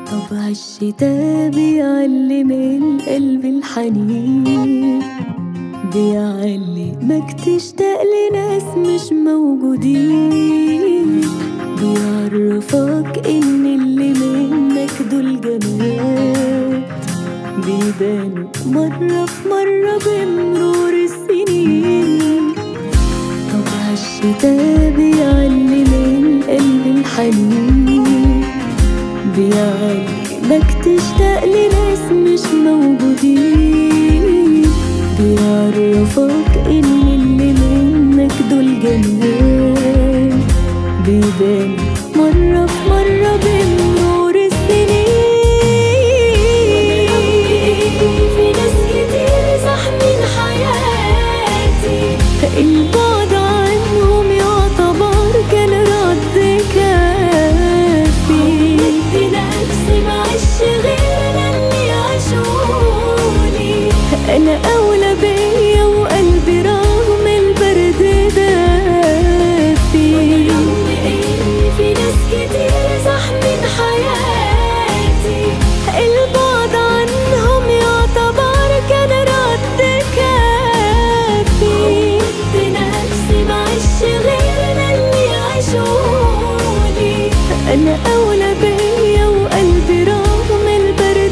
طبع الشتا بيعلم القلب الحنين، بيعلمك تشتاق لناس مش موجودين، بيعرفك ان اللي منك دول جمال بيبانوا مرة في مرة بمرور السنين. طبع الشتا بيعلم القلب الحنين، بيعلمك تشتاق لناس مش موجودين، بيعرفك ان اللي منك دول جمال بيبان مرة في مرة بمرور السنين. في ناس كتير زحمين حياتي، البعد عنهم يعتبر كان رد كافي. نفسي معيش غيرنا اللي عاشوني، أنا أولى بيا وقلبي رغم البرد دافي. في ناس كتير زحمين حياتي، البعد عنهم يعتبر كان رد كافي. نفسي معيش غيرنا اللي عاشوني، أنا أولى بيا وقلبي رغم البرد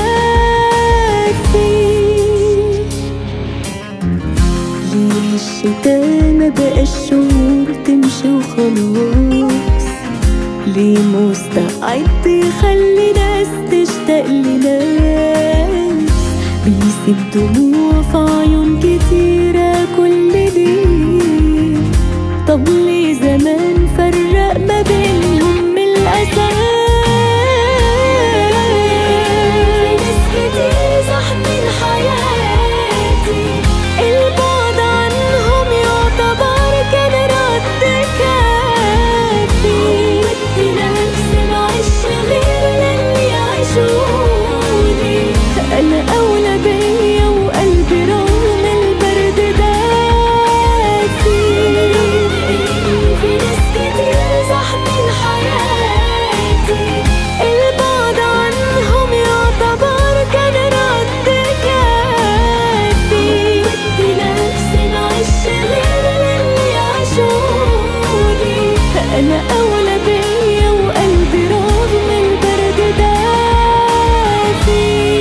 دافي. ليه الشتا ما بقاش شهور تمشي وخلاص؟ ليه مستعد يخلي ناس تشتاق لناس؟ بيسيب دموع في عيون كتيرة كل ليه؟ طب ليه زمان فرق ما بينهم من الأساس؟ ناس كتير زحمين حياتي، البعد عنهم يعتبر كان رد كافي. نفسي معيش غيرنا اللي عاشوني، أنا أولى بيا وقلبي رغم البرد دافي. في ناس كتير زحمين حياتي، البعد عنهم يعتبر كان رد كافي. نفسي معيش غيرنا اللي عاشوني، أنا أولى بيا وقلبي رغم البرد دافي.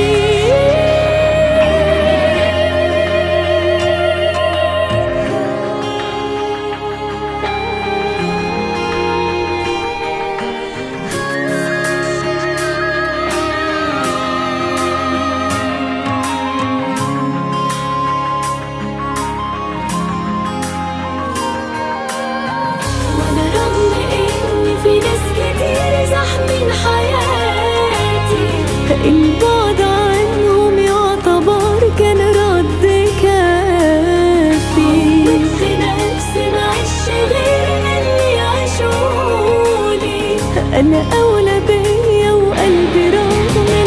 وانا رغم ان في ناس كتير زحمين حياتي، البعد عنهم يعتبر كان رد كافي. نفسي معيش غيرنا اللي عاشوني، انا اولى بيا وقلبي رغم